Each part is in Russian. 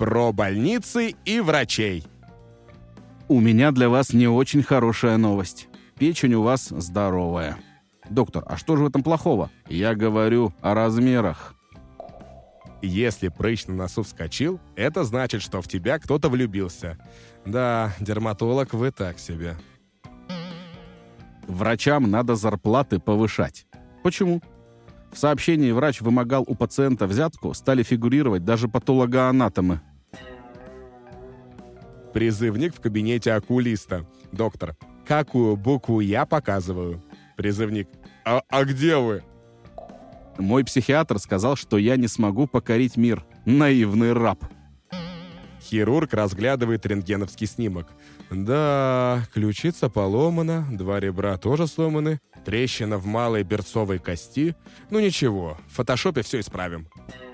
Про больницы и врачей. У меня для вас не очень хорошая новость. Печень у вас здоровая. Доктор, а что же в этом плохого? Я говорю о размерах. Если прыщ на носу вскочил, это значит, что в тебя кто-то влюбился. Да, дерматолог вы так себе. Врачам надо зарплаты повышать. Почему? В сообщении врач вымогал у пациента взятку, стали фигурировать даже патологоанатомы. Призывник в кабинете окулиста. Доктор, какую букву я показываю? Призывник, а где вы? Мой психиатр сказал, что я не смогу покорить мир. Наивный раб. Хирург разглядывает рентгеновский снимок. Да, ключица поломана, 2 ребра тоже сломаны, трещина в малой берцовой кости. Ну ничего, в фотошопе все исправим.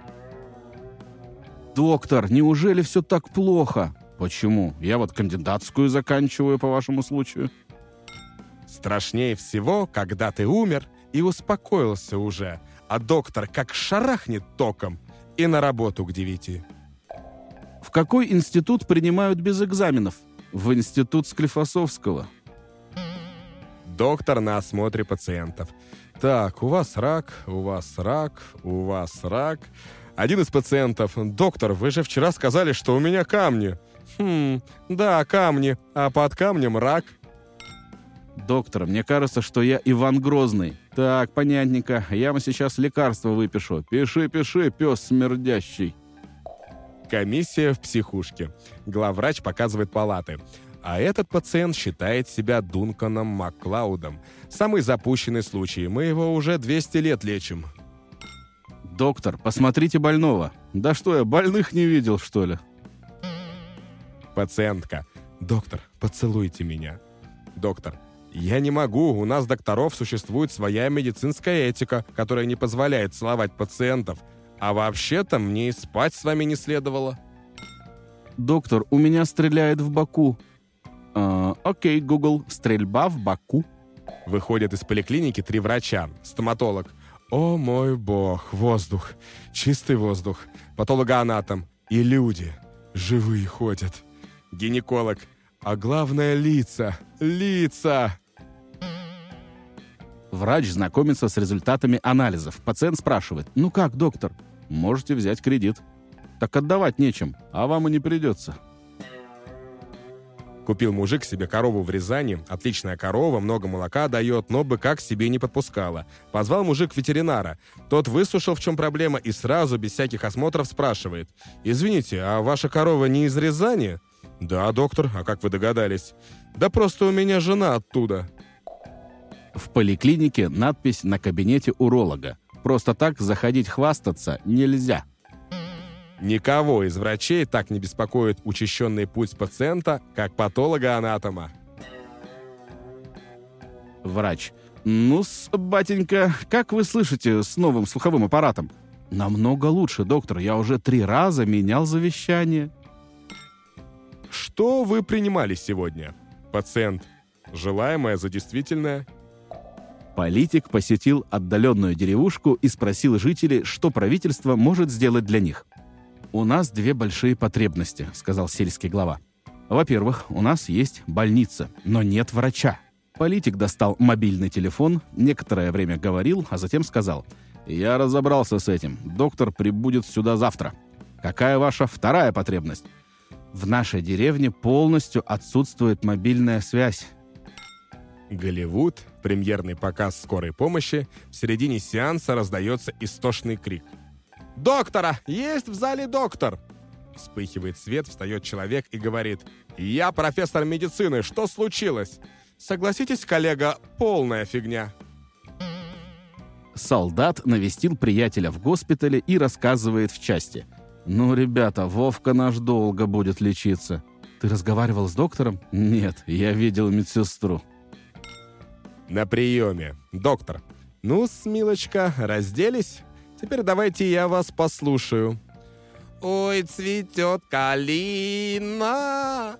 Доктор, неужели все так плохо? Почему? Я вот кандидатскую заканчиваю по вашему случаю. Страшнее всего, когда ты умер и успокоился уже, а доктор как шарахнет током и на работу к 9. В какой институт принимают без экзаменов? В институт Склифосовского. Доктор на осмотре пациентов. Так, у вас рак, у вас рак, у вас рак. Один из пациентов. Доктор, вы же вчера сказали, что у меня камни. Да, камни, а под камнем рак. Доктор, мне кажется, что я Иван Грозный. Так, понятненько. Я вам сейчас лекарство выпишу. Пиши, пес смердящий. Комиссия в психушке. Главврач показывает палаты. А этот пациент считает себя Дунканом Макклаудом. Самый запущенный случай. Мы его уже 200 лет лечим. Доктор, посмотрите больного. Да что я, больных не видел, что ли? Пациентка. Доктор, поцелуйте меня. Доктор. Я не могу. У нас, докторов, существует своя медицинская этика, которая не позволяет целовать пациентов. А вообще-то мне и спать с вами не следовало. Доктор, у меня стреляет в боку. Окей, Google, стрельба в боку. Выходят из поликлиники 3 врача. Стоматолог. О мой бог, воздух. Чистый воздух. Патологоанатом. И люди. Живые ходят. Гинеколог. А главное, лица. Лица. Врач знакомится с результатами анализов. Пациент спрашивает: ну как, доктор? Можете взять кредит. Так отдавать нечем, а вам и не придется. Купил мужик себе корову в Рязани. Отличная корова, много молока дает, но быка к себе не подпускала. Позвал мужик ветеринара. Тот выслушал, в чем проблема, и сразу, без всяких осмотров, спрашивает: «Извините, а ваша корова не из Рязани?» «Да, доктор, а как вы догадались?» «Да просто у меня жена оттуда». В поликлинике надпись на кабинете уролога. Просто так заходить хвастаться нельзя. Никого из врачей так не беспокоит учащенный пульс пациента, как патолога-анатома. Врач. Ну-с, батенька, как вы слышите с новым слуховым аппаратом? Намного лучше, доктор. Я уже 3 раза менял завещание. Что вы принимали сегодня? Пациент. Желаемое за действительное. Политик посетил отдаленную деревушку и спросил жителей, что правительство может сделать для них. «У нас 2 большие потребности», — сказал сельский глава. «Во-первых, у нас есть больница, но нет врача». Политик достал мобильный телефон, некоторое время говорил, а затем сказал: «Я разобрался с этим. Доктор прибудет сюда завтра. Какая ваша 2-я потребность?» «В нашей деревне полностью отсутствует мобильная связь». Голливуд, премьерный показ скорой помощи, в середине сеанса раздается истошный крик. «Доктора! Есть в зале доктор!» Вспыхивает свет, встает человек и говорит: «Я профессор медицины, что случилось?» «Согласитесь, коллега, полная фигня». Солдат навестил приятеля в госпитале и рассказывает в части: «Ну, ребята, Вовка наш долго будет лечиться». «Ты разговаривал с доктором?» «Нет, я видел медсестру». На приеме. Доктор. Ну-с, милочка, разделись? Теперь давайте я вас послушаю. Ой, цветет калина.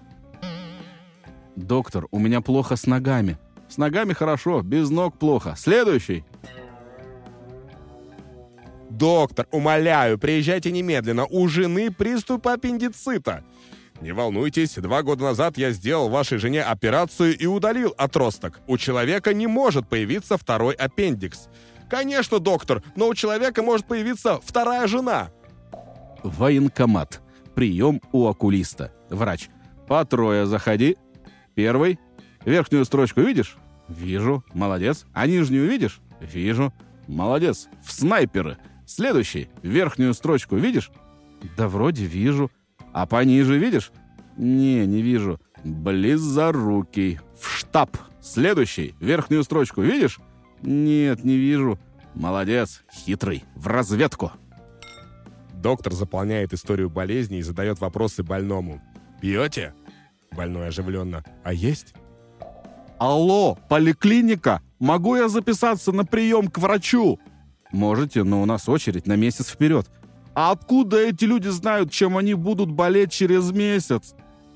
«Доктор, у меня плохо с ногами». «С ногами хорошо, без ног плохо. Следующий». «Доктор, умоляю, приезжайте немедленно, у жены приступ аппендицита». «Не волнуйтесь, 2 года назад я сделал вашей жене операцию и удалил отросток. У человека не может появиться второй аппендикс». «Конечно, доктор, но у человека может появиться вторая жена». Военкомат. Прием у окулиста. Врач. По 3 заходи. 1. Верхнюю строчку видишь? Вижу. Молодец. А нижнюю видишь? Вижу. Молодец. В снайперы. Следующий. Верхнюю строчку видишь? Да вроде вижу. А пониже видишь? Не вижу. Близорукий. В штаб. Следующий. Верхнюю строчку видишь? Нет, не вижу. Молодец. Хитрый. В разведку. Доктор заполняет историю болезни и задает вопросы больному. «Пьете?» Больной оживленно. «А есть?» Алло, поликлиника! Могу я записаться на прием к врачу? Можете, но у нас очередь на месяц вперед. А откуда эти люди знают, чем они будут болеть через месяц?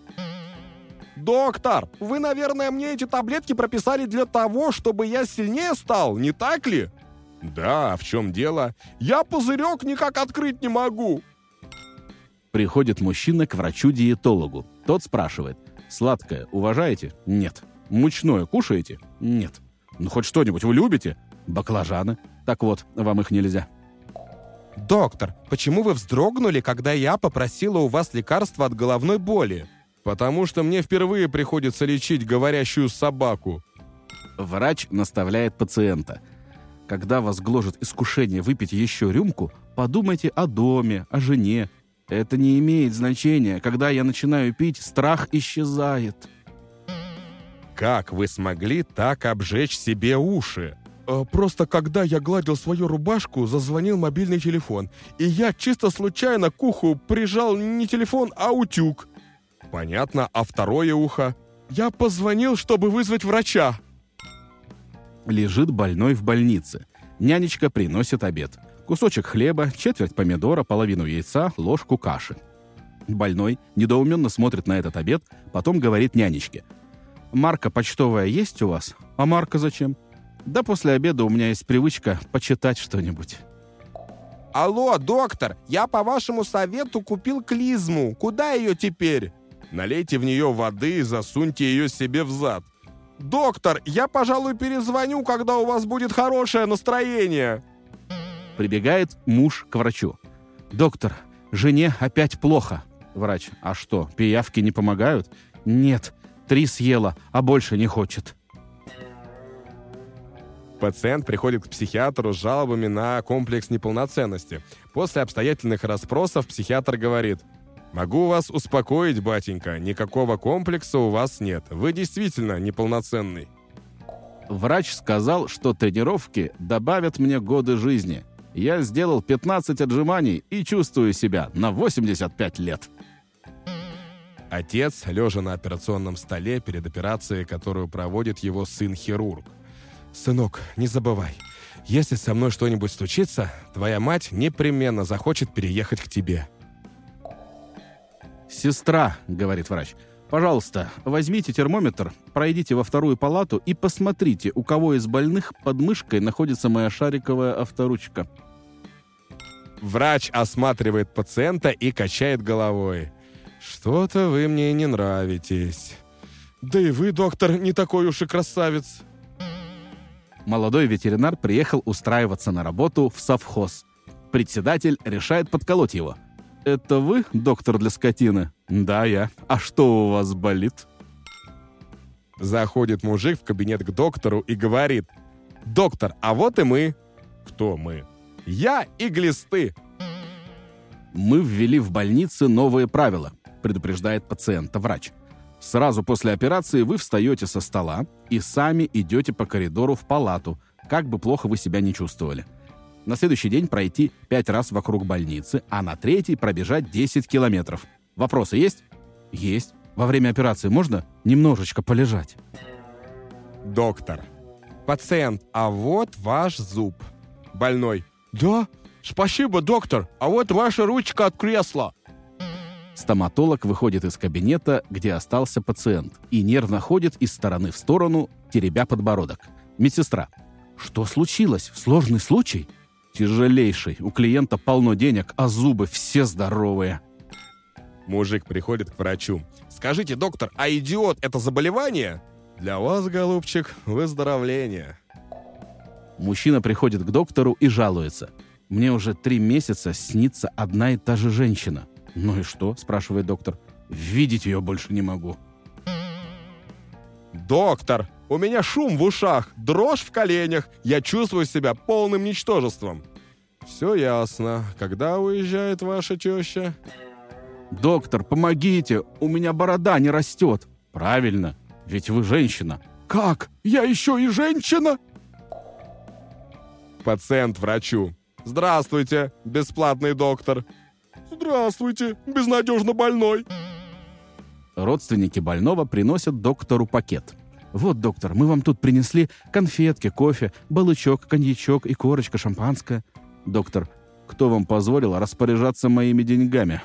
«Доктор, вы, наверное, мне эти таблетки прописали для того, чтобы я сильнее стал, не так ли?» «Да, а в чем дело? Я пузырек никак открыть не могу». Приходит мужчина к врачу-диетологу. Тот спрашивает. Сладкое уважаете? Нет. Мучное кушаете? Нет. Ну хоть что-нибудь вы любите? Баклажаны. Так вот, вам их нельзя. «Доктор, почему вы вздрогнули, когда я попросила у вас лекарства от головной боли?» «Потому что мне впервые приходится лечить говорящую собаку». Врач наставляет пациента. Когда вас гложет искушение выпить еще рюмку, подумайте о доме, о жене. Это не имеет значения. Когда я начинаю пить, страх исчезает. «Как вы смогли так обжечь себе уши?» «Просто когда я гладил свою рубашку, зазвонил мобильный телефон, и я чисто случайно к уху прижал не телефон, а утюг». «Понятно, а второе ухо?» «Я позвонил, чтобы вызвать врача». Лежит больной в больнице. Нянечка приносит обед. Кусочек хлеба, четверть помидора, половину яйца, ложку каши. Больной недоуменно смотрит на этот обед, потом говорит нянечке. «Марка почтовая есть у вас? А марка зачем?» «Да после обеда у меня есть привычка почитать что-нибудь». «Алло, доктор, я по вашему совету купил клизму. Куда ее теперь?» «Налейте в нее воды и засуньте ее себе в зад». «Доктор, я, пожалуй, перезвоню, когда у вас будет хорошее настроение». Прибегает муж к врачу. «Доктор, жене опять плохо». Врач. «А что, пиявки не помогают?» «Нет, 3 съела, а больше не хочет». Пациент приходит к психиатру с жалобами на комплекс неполноценности. После обстоятельных расспросов психиатр говорит: «Могу вас успокоить, батенька, никакого комплекса у вас нет. Вы действительно неполноценный». Врач сказал, что тренировки добавят мне годы жизни. Я сделал 15 отжиманий и чувствую себя на 85 лет. Отец, лежа на операционном столе перед операцией, которую проводит его сын-хирург. «Сынок, не забывай, если со мной что-нибудь случится, твоя мать непременно захочет переехать к тебе». «Сестра», — говорит врач, — «пожалуйста, возьмите термометр, пройдите во 2-ю палату и посмотрите, у кого из больных под мышкой находится моя шариковая авторучка». Врач осматривает пациента и качает головой. «Что-то вы мне не нравитесь. Да и вы, доктор, не такой уж и красавец». Молодой ветеринар приехал устраиваться на работу в совхоз. Председатель решает подколоть его. «Это вы, доктор для скотины?» «Да, я. А что у вас болит?» Заходит мужик в кабинет к доктору и говорит: «Доктор, а вот и мы». «Кто мы?» «Я и глисты». «Мы ввели в больнице новые правила», предупреждает пациента врач. «Сразу после операции вы встаете со стола и сами идете по коридору в палату, как бы плохо вы себя не чувствовали. На следующий день пройти 5 раз вокруг больницы, а на 3-й пробежать 10 километров. Вопросы есть?» «Есть. Во время операции можно немножечко полежать?» Доктор: «Пациент, а вот ваш зуб». Больной: «Да? Спасибо, доктор, а вот ваша ручка от кресла». Стоматолог выходит из кабинета, где остался пациент, и нервно ходит из стороны в сторону, теребя подбородок. Медсестра: «Что случилось? Сложный случай?» Тяжелейший. У клиента полно денег, а зубы все здоровые. Мужик приходит к врачу. «Скажите, доктор, а идиот – это заболевание?» «Для вас, голубчик, выздоровление». Мужчина приходит к доктору и жалуется. «Мне уже 3 месяца снится одна и та же женщина». «Ну и что?» – спрашивает доктор. «Видеть ее больше не могу». «Доктор, у меня шум в ушах, дрожь в коленях, я чувствую себя полным ничтожеством». «Все ясно. Когда уезжает ваша теща?» «Доктор, помогите, у меня борода не растет». «Правильно, ведь вы женщина». «Как? Я еще и женщина?» Пациент врачу. «Здравствуйте, бесплатный доктор». «Здравствуйте, безнадежно больной». Родственники больного приносят доктору пакет. «Вот, доктор, мы вам тут принесли конфетки, кофе, балычок, коньячок и корочка шампанское». «Доктор, кто вам позволил распоряжаться моими деньгами?»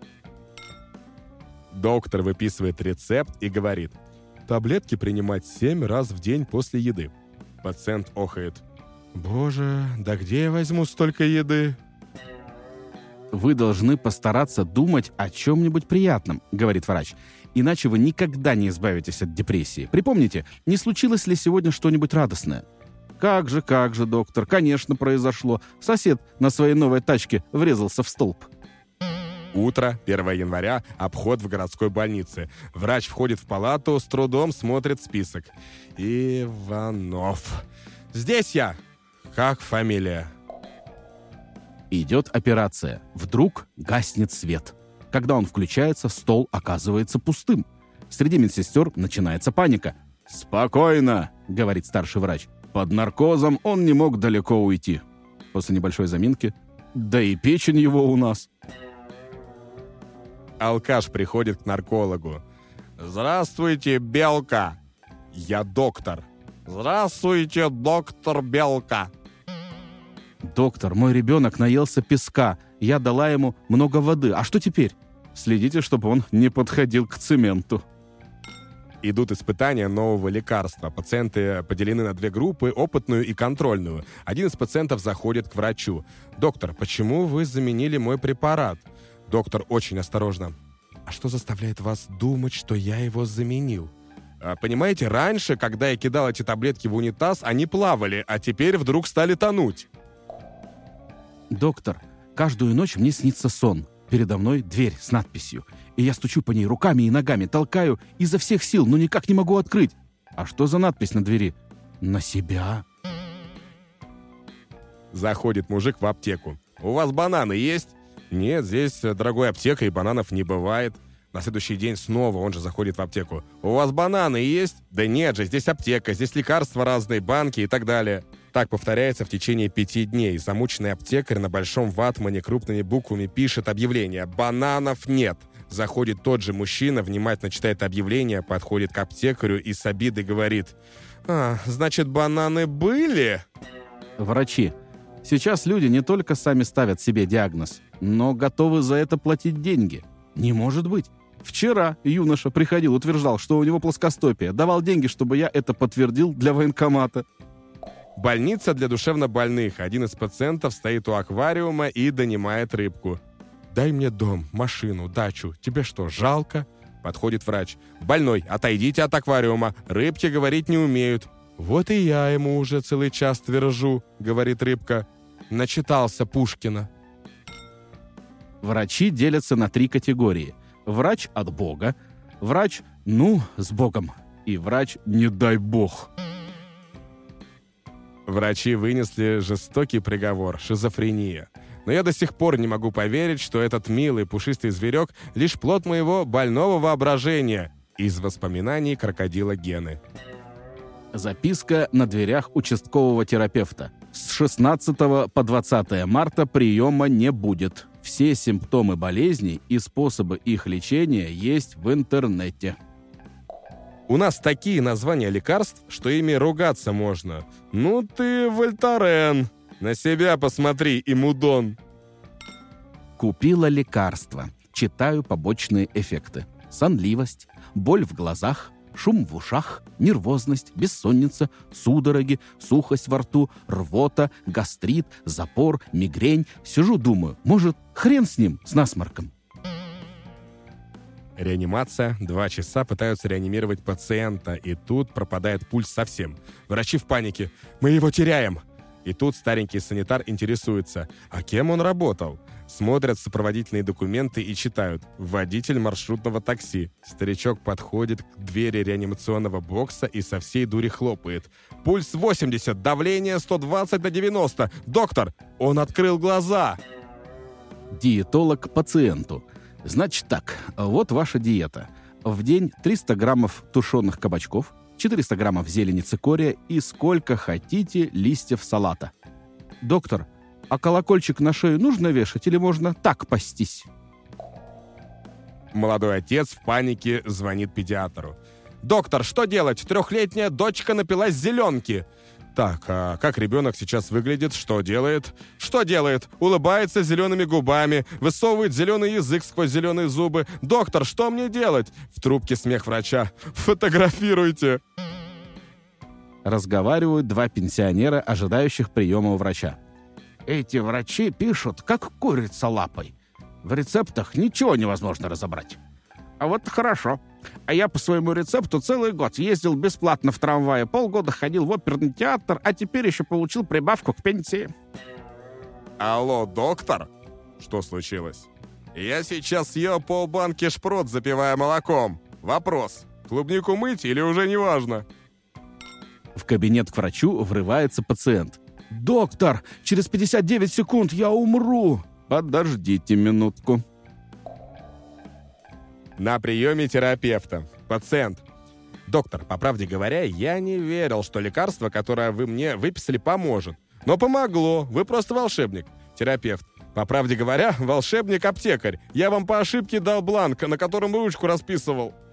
Доктор выписывает рецепт и говорит: «Таблетки принимать 7 раз в день после еды». Пациент охает. «Боже, да где я возьму столько еды?» «Вы должны постараться думать о чем-нибудь приятном», — говорит врач. «Иначе вы никогда не избавитесь от депрессии. Припомните, не случилось ли сегодня что-нибудь радостное?» Как же, доктор, конечно, произошло. Сосед на своей новой тачке врезался в столб». Утро, 1 января, обход в городской больнице. Врач входит в палату, с трудом смотрит список. «Иванов. Здесь я. Как фамилия?» Идет операция. Вдруг гаснет свет. Когда он включается, стол оказывается пустым. Среди медсестер начинается паника. «Спокойно», — говорит старший врач. «Под наркозом он не мог далеко уйти». После небольшой заминки. «Да и печень его у нас». Алкаш приходит к наркологу. «Здравствуйте, Белка. Я доктор». «Здравствуйте, доктор Белка». «Доктор, мой ребенок наелся песка. Я дала ему много воды. А что теперь?» «Следите, чтобы он не подходил к цементу». Идут испытания нового лекарства. Пациенты поделены на 2 группы, опытную и контрольную. Один из пациентов заходит к врачу. «Доктор, почему вы заменили мой препарат?» Доктор очень осторожно. «А что заставляет вас думать, что я его заменил?» «Понимаете, раньше, когда я кидал эти таблетки в унитаз, они плавали, а теперь вдруг стали тонуть». «Доктор, каждую ночь мне снится сон. Передо мной дверь с надписью. И я стучу по ней руками и ногами, толкаю изо всех сил, но никак не могу открыть. А что за надпись на двери? На себя». Заходит мужик в аптеку. «У вас бананы есть?» «Нет, здесь дорогой аптека и бананов не бывает». На следующий день снова он же заходит в аптеку. «У вас бананы есть?» «Да нет же, здесь аптека, здесь лекарства разные, банки и так далее». Так повторяется в течение 5 дней. Замученный аптекарь на большом ватмане крупными буквами пишет объявление: «Бананов нет». Заходит тот же мужчина, внимательно читает объявление, подходит к аптекарю и с обидой говорит: значит, бананы были?» Врачи. Сейчас люди не только сами ставят себе диагноз, но готовы за это платить деньги. Не может быть. Вчера юноша приходил, утверждал, что у него плоскостопие. Давал деньги, чтобы я это подтвердил для военкомата. Больница для душевнобольных. Один из пациентов стоит у аквариума и донимает рыбку. «Дай мне дом, машину, дачу. Тебе что, жалко?» Подходит врач. «Больной, отойдите от аквариума. Рыбки говорить не умеют». «Вот и я ему уже целый час твержу», — говорит рыбка. «Начитался Пушкина». Врачи делятся на 3 категории. Врач от Бога, врач с Богом и врач не дай Бог. Врачи вынесли жестокий приговор — шизофрения. Но я до сих пор не могу поверить, что этот милый пушистый зверек — лишь плод моего больного воображения. Из воспоминаний крокодила Гены. Записка на дверях участкового терапевта. С 16 по 20 марта приема не будет. Все симптомы болезней и способы их лечения есть в интернете. У нас такие названия лекарств, что ими ругаться можно. Ну ты, Вольтарен, на себя посмотри, Имудон. Купила лекарство. Читаю побочные эффекты. Сонливость, боль в глазах, шум в ушах, нервозность, бессонница, судороги, сухость во рту, рвота, гастрит, запор, мигрень. Сижу, думаю, может, хрен с ним, с насморком. Реанимация. 2 часа пытаются реанимировать пациента, и тут пропадает пульс совсем. Врачи в панике. «Мы его теряем!» И тут старенький санитар интересуется, а кем он работал? Смотрят сопроводительные документы и читают. Водитель маршрутного такси. Старичок подходит к двери реанимационного бокса и со всей дури хлопает. Пульс 80, давление 120/90. Доктор, он открыл глаза! Диетолог пациенту. Значит так, вот ваша диета. В день 300 граммов тушеных кабачков, 400 граммов зелени цикория и сколько хотите листьев салата. Доктор, а колокольчик на шею нужно вешать или можно так пастись? Молодой отец в панике звонит педиатру. «Доктор, что делать? 3-летняя дочка напилась зеленки». «Так, а как ребенок сейчас выглядит? Что делает?» «Что делает? Улыбается зелеными губами, высовывает зеленый язык сквозь зеленые зубы. Доктор, что мне делать?» В трубке смех врача. «Фотографируйте!» Разговаривают 2 пенсионера, ожидающих приема у врача. Эти врачи пишут, как курица лапой. В рецептах ничего невозможно разобрать. А вот хорошо. А я по своему рецепту целый год ездил бесплатно в трамвае, полгода ходил в оперный театр, а теперь еще получил прибавку к пенсии. Алло, доктор? Что случилось? Я сейчас съел полбанки шпрот, запивая молоком. Вопрос, клубнику мыть или уже не важно? В кабинет к врачу врывается пациент. «Доктор, через 59 секунд я умру!» «Подождите минутку». На приеме терапевта. Пациент. «Доктор, по правде говоря, я не верил, что лекарство, которое вы мне выписали, поможет. Но помогло, вы просто волшебник». Терапевт. «По правде говоря, волшебник-аптекарь. Я вам по ошибке дал бланк, на котором ручку расписывал».